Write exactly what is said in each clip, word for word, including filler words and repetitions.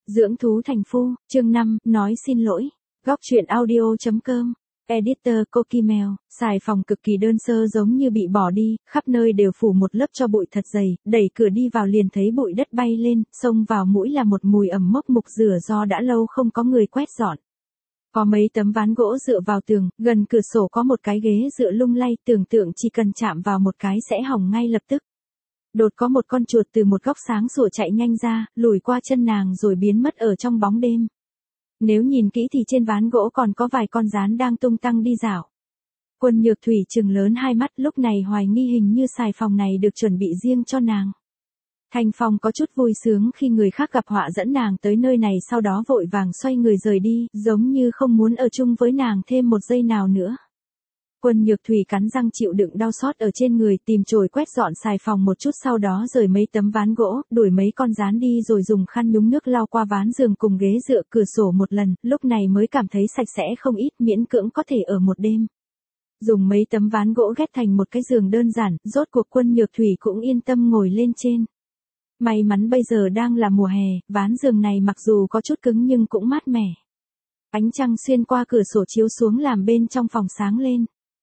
Dưỡng thú thành phu, chương năm, nói xin lỗi. Góc truyện audio.com. Editor Cokimel, xài phòng cực kỳ đơn sơ giống như bị bỏ đi, khắp nơi đều phủ một lớp tro bụi thật dày, đẩy cửa đi vào liền thấy bụi đất bay lên, xông vào mũi là một mùi ẩm mốc mục rửa do đã lâu không có người quét dọn. Có mấy tấm ván gỗ dựa vào tường, gần cửa sổ có một cái ghế dựa lung lay, tưởng tượng chỉ cần chạm vào một cái sẽ hỏng ngay lập tức. Đột có một con chuột từ một góc sáng sủa chạy nhanh ra, lùi qua chân nàng rồi biến mất ở trong bóng đêm. Nếu nhìn kỹ thì trên ván gỗ còn có vài con gián đang tung tăng đi dạo. Quân Nhược Thủy trừng lớn hai mắt, lúc này hoài nghi hình như xài phòng này được chuẩn bị riêng cho nàng. Thanh Phong có chút vui sướng khi người khác gặp họa dẫn nàng tới nơi này, sau đó vội vàng xoay người rời đi, giống như không muốn ở chung với nàng thêm một giây nào nữa. Quân Nhược Thủy cắn răng chịu đựng đau xót ở trên người, tìm chổi quét dọn xài phòng một chút, sau đó rời mấy tấm ván gỗ, đuổi mấy con gián đi rồi dùng khăn nhúng nước lau qua ván giường cùng ghế dựa cửa sổ một lần, lúc này mới cảm thấy sạch sẽ không ít, miễn cưỡng có thể ở một đêm. Dùng mấy tấm ván gỗ ghép thành một cái giường đơn giản, rốt cuộc Quân Nhược Thủy cũng yên tâm ngồi lên trên. May mắn bây giờ đang là mùa hè, ván giường này mặc dù có chút cứng nhưng cũng mát mẻ. Ánh trăng xuyên qua cửa sổ chiếu xuống làm bên trong phòng sáng lên.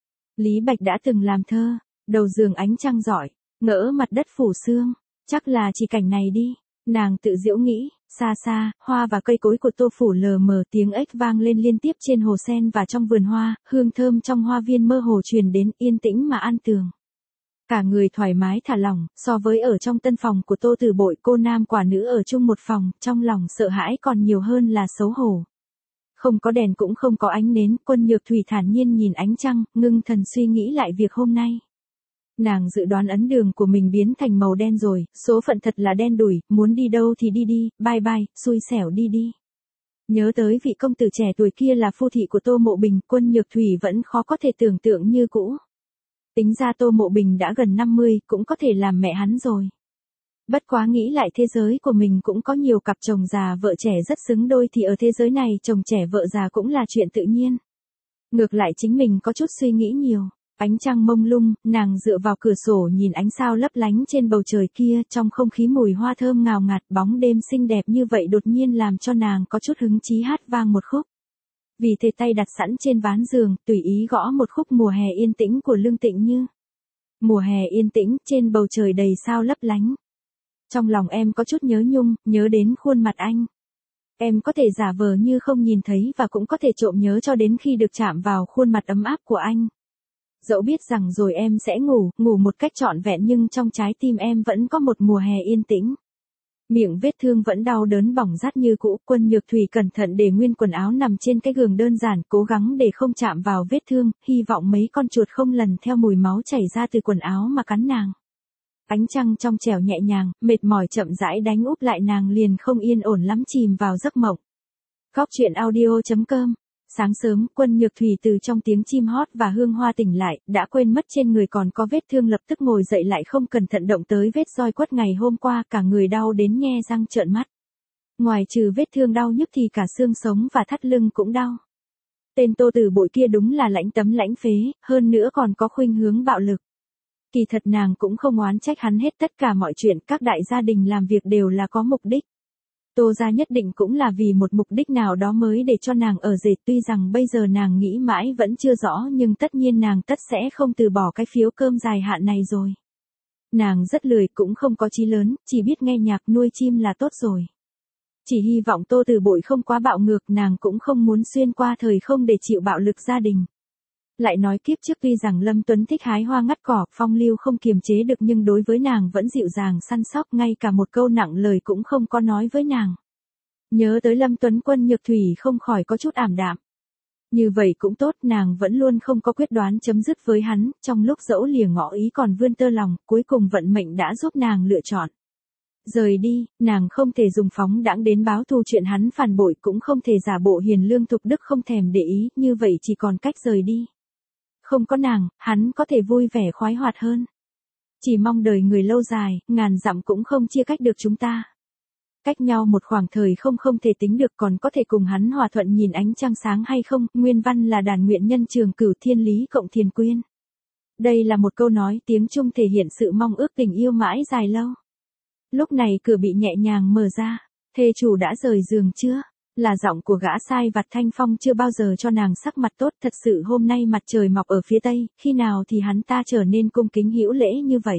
Lý Bạch đã từng làm thơ, đầu giường ánh trăng rọi, ngỡ mặt đất phủ sương, chắc là chỉ cảnh này đi, nàng tự giễu nghĩ. Xa xa, hoa và cây cối của Tô phủ lờ mờ, tiếng ếch vang lên liên tiếp trên hồ sen và trong vườn hoa, hương thơm trong hoa viên mơ hồ truyền đến, yên tĩnh mà an tường. Cả người thoải mái thả lỏng, so với ở trong tân phòng của Tô Tử Bội, cô nam quả nữ ở chung một phòng, trong lòng sợ hãi còn nhiều hơn là xấu hổ. Không có đèn cũng không có ánh nến, Quân Nhược Thủy thản nhiên nhìn ánh trăng, ngưng thần suy nghĩ lại việc hôm nay. Nàng dự đoán ấn đường của mình biến thành màu đen rồi, số phận thật là đen đủi, muốn đi đâu thì đi đi, bye bye, xui xẻo đi đi. Nhớ tới vị công tử trẻ tuổi kia là phu thị của Tô Mộ Bình, Quân Nhược Thủy vẫn khó có thể tưởng tượng như cũ. Tính ra Tô Mộ Bình đã gần năm mươi, cũng có thể làm mẹ hắn rồi. Bất quá nghĩ lại thế giới của mình cũng có nhiều cặp chồng già vợ trẻ rất xứng đôi, thì ở thế giới này chồng trẻ vợ già cũng là chuyện tự nhiên. Ngược lại chính mình có chút suy nghĩ nhiều. Ánh trăng mông lung, nàng dựa vào cửa sổ nhìn ánh sao lấp lánh trên bầu trời kia, trong không khí mùi hoa thơm ngào ngạt, bóng đêm xinh đẹp như vậy đột nhiên làm cho nàng có chút hứng chí hát vang một khúc. Vì thế tay đặt sẵn trên ván giường, tùy ý gõ một khúc Mùa Hè Yên Tĩnh của Lương Tịnh Như. Mùa hè yên tĩnh, trên bầu trời đầy sao lấp lánh. Trong lòng em có chút nhớ nhung, nhớ đến khuôn mặt anh. Em có thể giả vờ như không nhìn thấy và cũng có thể trộm nhớ cho đến khi được chạm vào khuôn mặt ấm áp của anh. Dẫu biết rằng rồi em sẽ ngủ, ngủ một cách trọn vẹn, nhưng trong trái tim em vẫn có một mùa hè yên tĩnh. Miệng vết thương vẫn đau đớn bỏng rát như cũ. Quân Nhược Thủy cẩn thận để nguyên quần áo nằm trên cái giường đơn giản, cố gắng để không chạm vào vết thương, hy vọng mấy con chuột không lần theo mùi máu chảy ra từ quần áo mà cắn nàng. Ánh trăng trong trẻo nhẹ nhàng, mệt mỏi chậm rãi đánh úp lại, nàng liền không yên ổn lắm chìm vào giấc mộng. Góc truyện audio.com. Sáng sớm, Quân Nhược Thủy từ trong tiếng chim hót và hương hoa tỉnh lại, đã quên mất trên người còn có vết thương, lập tức ngồi dậy lại không cẩn thận động tới vết roi quất ngày hôm qua, cả người đau đến nhe răng trợn mắt. Ngoài trừ vết thương đau nhức thì cả xương sống và thắt lưng cũng đau. Tên Tô Tử Bội kia đúng là lãnh tấm lãnh phế, hơn nữa còn có khuynh hướng bạo lực. Kỳ thật nàng cũng không oán trách hắn hết, tất cả mọi chuyện các đại gia đình làm việc đều là có mục đích. Tô gia nhất định cũng là vì một mục đích nào đó mới để cho nàng ở rể, tuy rằng bây giờ nàng nghĩ mãi vẫn chưa rõ, nhưng tất nhiên nàng tất sẽ không từ bỏ cái phiếu cơm dài hạn này rồi. Nàng rất lười, cũng không có chí lớn, chỉ biết nghe nhạc nuôi chim là tốt rồi. Chỉ hy vọng Tô Tử Bội không quá bạo ngược, nàng cũng không muốn xuyên qua thời không để chịu bạo lực gia đình. Lại nói kiếp trước tuy rằng Lâm Tuấn thích hái hoa ngắt cỏ, phong lưu không kiềm chế được, nhưng đối với nàng vẫn dịu dàng săn sóc, ngay cả một câu nặng lời cũng không có nói với nàng. Nhớ tới Lâm Tuấn, Quân Nhược Thủy không khỏi có chút ảm đạm. Như vậy cũng tốt, nàng vẫn luôn không có quyết đoán chấm dứt với hắn, trong lúc dẫu lìa ngõ ý còn vươn tơ lòng, cuối cùng vận mệnh đã giúp nàng lựa chọn. Rời đi, nàng không thể dùng phóng đãng đến báo thù chuyện hắn phản bội, cũng không thể giả bộ hiền lương thục đức không thèm để ý, như vậy chỉ còn cách rời đi. Không có nàng, hắn có thể vui vẻ khoái hoạt hơn. Chỉ mong đời người lâu dài, ngàn dặm cũng không chia cách được chúng ta. Cách nhau một khoảng thời không không thể tính được, còn có thể cùng hắn hòa thuận nhìn ánh trăng sáng hay không. Nguyên văn là đàn nguyện nhân Trường Cửu Thiên Lý cộng Thiền Quyên. Đây là một câu nói tiếng Trung thể hiện sự mong ước tình yêu mãi dài lâu. Lúc này cửa bị nhẹ nhàng mở ra. Thê chủ đã rời giường chưa? Là giọng của gã sai vặt Thanh Phong chưa bao giờ cho nàng sắc mặt tốt, thật sự hôm nay mặt trời mọc ở phía tây, khi nào thì hắn ta trở nên cung kính hữu lễ như vậy.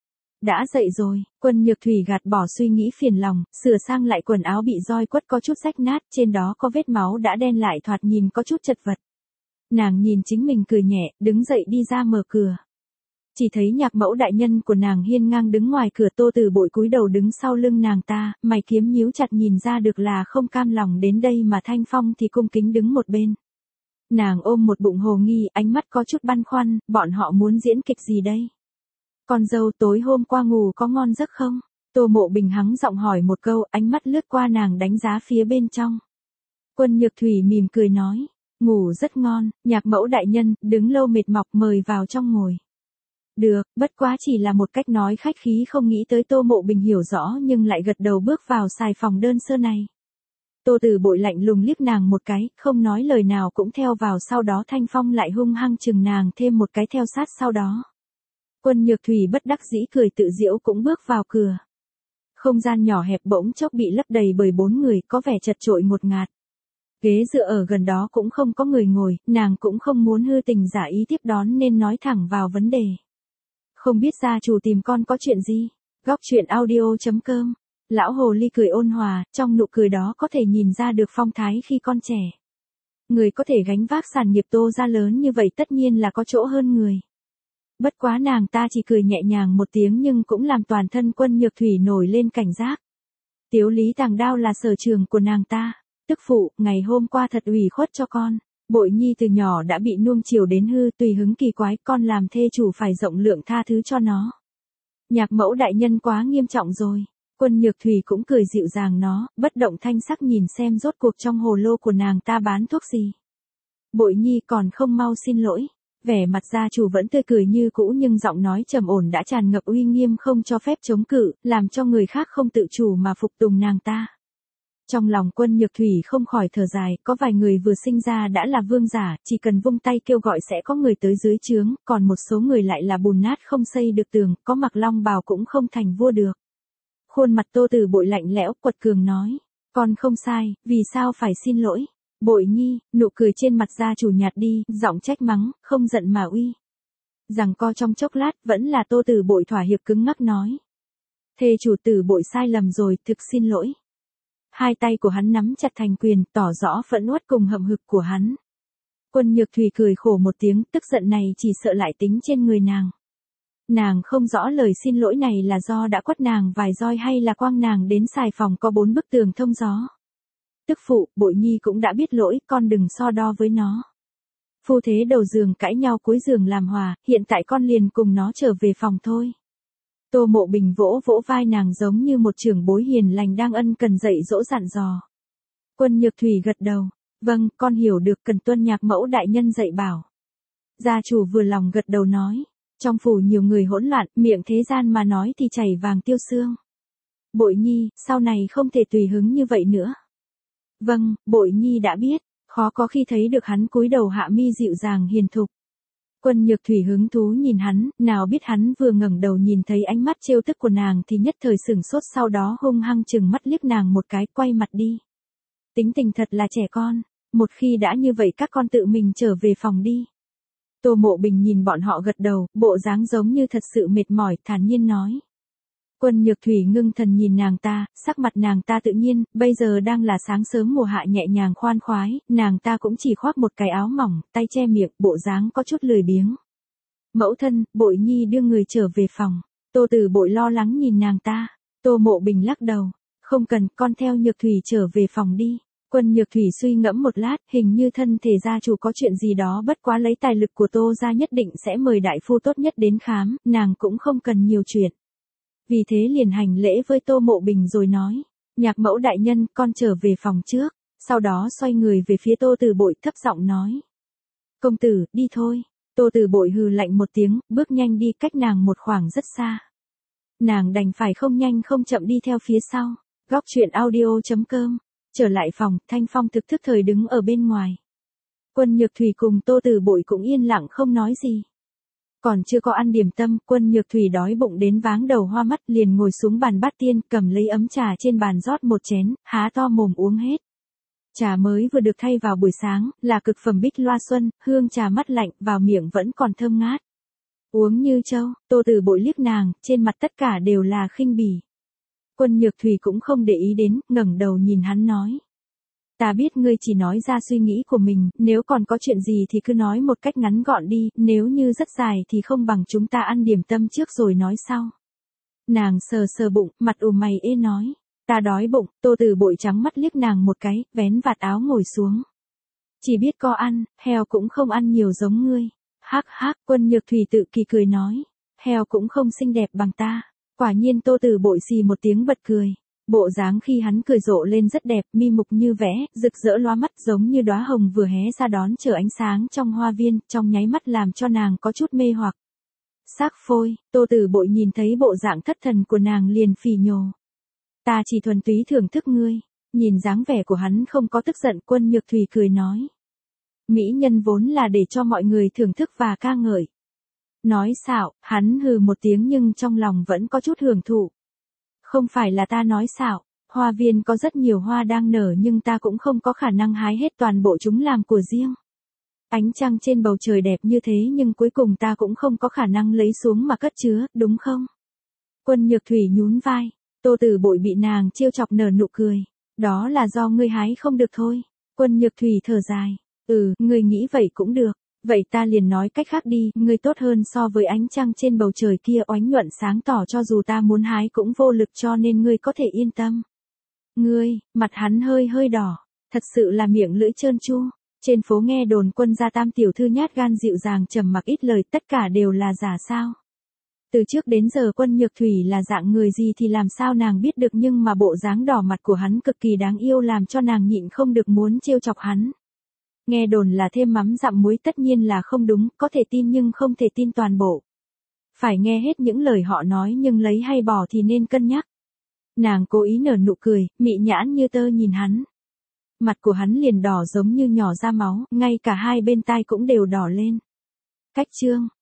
Đã dậy rồi, Quân Nhược Thủy gạt bỏ suy nghĩ phiền lòng, sửa sang lại quần áo bị roi quất có chút rách nát, trên đó có vết máu đã đen lại thoạt nhìn có chút chật vật. Nàng nhìn chính mình cười nhẹ, đứng dậy đi ra mở cửa. Chỉ thấy Nhạc Mẫu đại nhân của nàng hiên ngang đứng ngoài cửa, Tô Tử Bội cúi đầu đứng sau lưng nàng ta, mày kiếm nhíu chặt nhìn ra được là không cam lòng đến đây mà Thanh Phong thì cung kính đứng một bên. Nàng ôm một bụng hồ nghi, ánh mắt có chút băn khoăn, bọn họ muốn diễn kịch gì đây? Con dâu tối hôm qua ngủ có ngon giấc không? Tô Mộ Bình hắng giọng hỏi một câu, ánh mắt lướt qua nàng đánh giá phía bên trong. Quân Nhược Thủy mỉm cười nói, ngủ rất ngon, Nhạc Mẫu đại nhân, đứng lâu mệt mọc mời vào trong ngồi. Được, bất quá chỉ là một cách nói khách khí, không nghĩ tới Tô Mộ Bình hiểu rõ nhưng lại gật đầu bước vào xài phòng đơn sơ này. Tô Tử Bội lạnh lùng liếc nàng một cái, không nói lời nào cũng theo vào, sau đó Thanh Phong lại hung hăng chừng nàng thêm một cái theo sát sau đó. Quân Nhược Thủy bất đắc dĩ cười tự giễu cũng bước vào cửa. Không gian nhỏ hẹp bỗng chốc bị lấp đầy bởi bốn người, có vẻ chật chội ngột ngạt. Ghế dựa ở gần đó cũng không có người ngồi, nàng cũng không muốn hư tình giả ý tiếp đón nên nói thẳng vào vấn đề. Không biết gia chủ tìm con có chuyện gì? Góc truyện audio chấm com. Lão hồ ly cười ôn hòa, trong nụ cười đó có thể nhìn ra được phong thái khi con trẻ. Người có thể gánh vác sản nghiệp Tô gia lớn như vậy tất nhiên là có chỗ hơn người. Bất quá nàng ta chỉ cười nhẹ nhàng một tiếng nhưng cũng làm toàn thân Quân Nhược Thủy nổi lên cảnh giác. Tiếu lý tàng đao là sở trường của nàng ta. Tức phụ, ngày hôm qua thật ủy khuất cho con. Bội nhi từ nhỏ đã bị nuông chiều đến hư, tùy hứng kỳ quái, con làm thê chủ phải rộng lượng tha thứ cho nó. Nhạc Mẫu đại nhân quá nghiêm trọng rồi. Quân Nhược Thủy cũng cười dịu dàng nó, bất động thanh sắc nhìn xem rốt cuộc trong hồ lô của nàng ta bán thuốc gì. Bội nhi còn không mau xin lỗi. Vẻ mặt gia chủ vẫn tươi cười như cũ nhưng giọng nói trầm ổn đã tràn ngập uy nghiêm không cho phép chống cự, làm cho người khác không tự chủ mà phục tùng nàng ta. Trong lòng Quân Nhược Thủy không khỏi thở dài, có vài người vừa sinh ra đã là vương giả, chỉ cần vung tay kêu gọi sẽ có người tới dưới trướng, còn một số người lại là bùn nát không xây được tường, có mặc long bào cũng không thành vua được. Khuôn mặt Tô Tử Bội lạnh lẽo, quật cường nói, con không sai, vì sao phải xin lỗi? Bội nhi, nụ cười trên mặt gia chủ nhạt đi, giọng trách mắng, không giận mà uy. Giằng co trong chốc lát, vẫn là Tô Tử Bội thỏa hiệp cứng ngắc nói. Thê chủ Tử Bội sai lầm rồi, thực xin lỗi. Hai tay của hắn nắm chặt thành quyền, tỏ rõ phẫn uất cùng hậm hực của hắn. Quân Nhược Thủy cười khổ một tiếng, tức giận này chỉ sợ lại tính trên người nàng. Nàng không rõ lời xin lỗi này là do đã quất nàng vài roi hay là quăng nàng đến xài phòng có bốn bức tường thông gió. Tức phụ, Bội nhi cũng đã biết lỗi, con đừng so đo với nó. Phu thế đầu giường cãi nhau cuối giường làm hòa, hiện tại con liền cùng nó trở về phòng thôi. Tô Mộ Bình vỗ vỗ vai nàng giống như một trưởng bối hiền lành đang ân cần dạy dỗ dặn dò. Quân Nhược Thủy gật đầu, vâng, con hiểu được, cần tuân Nhạc Mẫu đại nhân dạy bảo. Gia chủ vừa lòng gật đầu nói, trong phủ nhiều người hỗn loạn, miệng thế gian mà nói thì chảy vàng tiêu xương. Bội nhi, sau này không thể tùy hứng như vậy nữa. Vâng, Bội nhi đã biết, khó có khi thấy được hắn cúi đầu hạ mi dịu dàng hiền thục. Quân Nhược Thủy hứng thú nhìn hắn, nào biết hắn vừa ngẩng đầu nhìn thấy ánh mắt trêu tức của nàng thì nhất thời sửng sốt, sau đó hung hăng chừng mắt liếc nàng một cái, quay mặt đi. Tính tình thật là trẻ con, một khi đã như vậy các con tự mình trở về phòng đi. Tô Mộ Bình nhìn bọn họ gật đầu, bộ dáng giống như thật sự mệt mỏi, thản nhiên nói. Quân Nhược Thủy ngưng thần nhìn nàng ta, sắc mặt nàng ta tự nhiên, bây giờ đang là sáng sớm mùa hạ nhẹ nhàng khoan khoái, nàng ta cũng chỉ khoác một cái áo mỏng, tay che miệng, bộ dáng có chút lười biếng. Mẫu thân, Bội nhi đưa người trở về phòng. Tô Tử Bội lo lắng nhìn nàng ta. Tô Mộ Bình lắc đầu, không cần, con theo Nhược Thủy trở về phòng đi. Quân Nhược Thủy suy ngẫm một lát, hình như thân thể gia chủ có chuyện gì đó, bất quá lấy tài lực của Tô gia nhất định sẽ mời đại phu tốt nhất đến khám, nàng cũng không cần nhiều chuyện. Vì thế liền hành lễ với Tô Mộ Bình rồi nói, Nhạc Mẫu đại nhân, con trở về phòng trước, sau đó xoay người về phía Tô Tử Bội thấp giọng nói. Công tử, đi thôi. Tô Tử Bội hừ lạnh một tiếng, bước nhanh đi, cách nàng một khoảng rất xa. Nàng đành phải không nhanh không chậm đi theo phía sau. Góc truyện audio chấm com. Trở lại phòng, Thanh Phong thực thức thời đứng ở bên ngoài. Quân Nhược Thủy cùng Tô Tử Bội cũng yên lặng không nói gì. Còn chưa có ăn điểm tâm, Quân Nhược Thủy đói bụng đến váng đầu hoa mắt, liền ngồi xuống bàn bát tiên, cầm lấy ấm trà trên bàn rót một chén, há to mồm uống hết. Trà mới vừa được thay vào buổi sáng, là cực phẩm Bích Loa Xuân, hương trà mát lạnh, vào miệng vẫn còn thơm ngát. Uống như trâu. Tô Tử Bội liếc nàng, trên mặt tất cả đều là khinh bỉ. Quân Nhược Thủy cũng không để ý đến, ngẩng đầu nhìn hắn nói. Ta biết ngươi chỉ nói ra suy nghĩ của mình, nếu còn có chuyện gì thì cứ nói một cách ngắn gọn đi, nếu như rất dài thì không bằng chúng ta ăn điểm tâm trước rồi nói sau. Nàng sờ sờ bụng, mặt ù mày ê nói. Ta đói bụng. Tô Tử Bội trắng mắt liếc nàng một cái, vén vạt áo ngồi xuống. Chỉ biết có ăn, heo cũng không ăn nhiều giống ngươi. Hắc hắc. Quân Nhược Thủy tự kỳ cười nói. Heo cũng không xinh đẹp bằng ta. Quả nhiên Tô Tử Bội xì một tiếng bật cười. Bộ dáng khi hắn cười rộ lên rất đẹp, mi mục như vẽ, rực rỡ lóa mắt giống như đóa hồng vừa hé ra đón chờ ánh sáng trong hoa viên, trong nháy mắt làm cho nàng có chút mê hoặc. Sắc phôi. Tô Tử Bội nhìn thấy bộ dạng thất thần của nàng liền phì nhổ. Ta chỉ thuần túy thưởng thức ngươi. Nhìn dáng vẻ của hắn không có tức giận, Quân Nhược Thủy cười nói. Mỹ nhân vốn là để cho mọi người thưởng thức và ca ngợi. Nói xạo, hắn hừ một tiếng nhưng trong lòng vẫn có chút hưởng thụ. Không phải là ta nói xạo, hoa viên có rất nhiều hoa đang nở nhưng ta cũng không có khả năng hái hết toàn bộ chúng làm của riêng. Ánh trăng trên bầu trời đẹp như thế nhưng cuối cùng ta cũng không có khả năng lấy xuống mà cất chứa, đúng không? Quân Nhược Thủy nhún vai. Tô Tử Bội bị nàng trêu chọc nở nụ cười. Đó là do ngươi hái không được thôi. Quân Nhược Thủy thở dài. Ừ, ngươi nghĩ vậy cũng được. Vậy ta liền nói cách khác đi, ngươi tốt hơn so với ánh trăng trên bầu trời kia oánh nhuận sáng tỏ, cho dù ta muốn hái cũng vô lực, cho nên ngươi có thể yên tâm. Ngươi, mặt hắn hơi hơi đỏ, thật sự là miệng lưỡi trơn tru. Trên phố nghe đồn Quân gia tam tiểu thư nhát gan dịu dàng trầm mặc ít lời, tất cả đều là giả sao? Từ trước đến giờ Quân Nhược Thủy là dạng người gì thì làm sao nàng biết được, nhưng mà bộ dáng đỏ mặt của hắn cực kỳ đáng yêu làm cho nàng nhịn không được muốn trêu chọc hắn. Nghe đồn là thêm mắm dặm muối tất nhiên là không đúng, có thể tin nhưng không thể tin toàn bộ. Phải nghe hết những lời họ nói nhưng lấy hay bỏ thì nên cân nhắc. Nàng cố ý nở nụ cười, mị nhãn như tơ nhìn hắn. Mặt của hắn liền đỏ giống như nhỏ ra máu, ngay cả hai bên tai cũng đều đỏ lên. Cách chương.